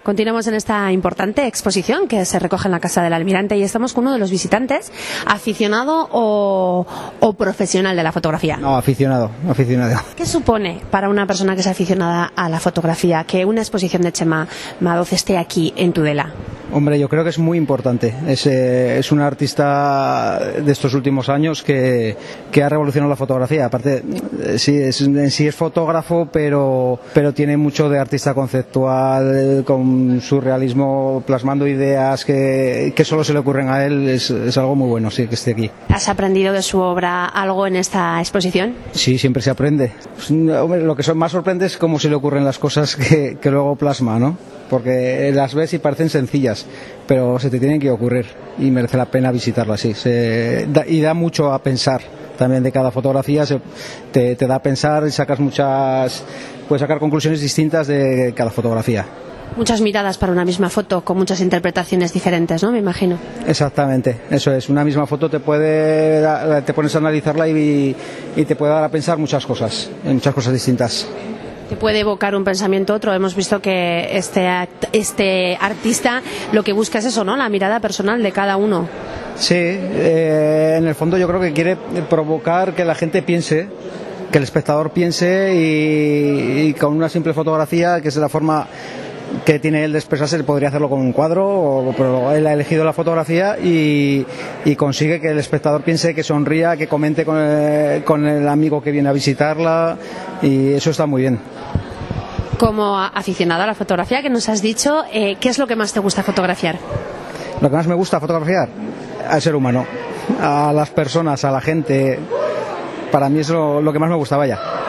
Continuamos en esta importante exposición que se recoge en la Casa del Almirante y estamos con uno de los visitantes, aficionado o profesional de la fotografía. No, aficionado. ¿Qué supone para una persona que es aficionada a la fotografía que una exposición de Txema Madoz esté aquí en Tudela? Hombre, yo creo que es muy importante. Es un artista de estos últimos años que ha revolucionado la fotografía. Aparte, sí es fotógrafo, pero tiene mucho de artista conceptual, con surrealismo, plasmando ideas que solo se le ocurren a él. Es algo muy bueno, sí, que esté aquí. ¿Has aprendido de su obra algo en esta exposición? Sí, siempre se aprende. Hombre, lo que más sorprende es cómo se le ocurren las cosas que luego plasma, ¿no? Porque las ves y parecen sencillas, pero se te tienen que ocurrir y merece la pena visitarlas, sí. Y da mucho a pensar también de cada fotografía, te da a pensar y puedes sacar conclusiones distintas de cada fotografía. Muchas miradas para una misma foto, con muchas interpretaciones diferentes, ¿no? Me imagino. Exactamente, eso es. Una misma foto te pones a analizarla y te puede dar a pensar muchas cosas distintas. Que puede evocar un pensamiento otro. Hemos visto que este artista lo que busca es eso, ¿no? La mirada personal de cada uno. Sí, en el fondo yo creo que quiere provocar que la gente piense, que el espectador piense y con una simple fotografía, que es la forma que tiene él de expresarse, podría hacerlo con un cuadro, pero él ha elegido la fotografía y consigue que el espectador piense, que sonría, que comente con el amigo que viene a visitarla, y eso está muy bien. Como aficionado a la fotografía que nos has dicho, ¿qué es lo que más te gusta fotografiar? Lo que más me gusta fotografiar, al ser humano, a las personas, a la gente. Para mí es lo que más me gusta, vaya.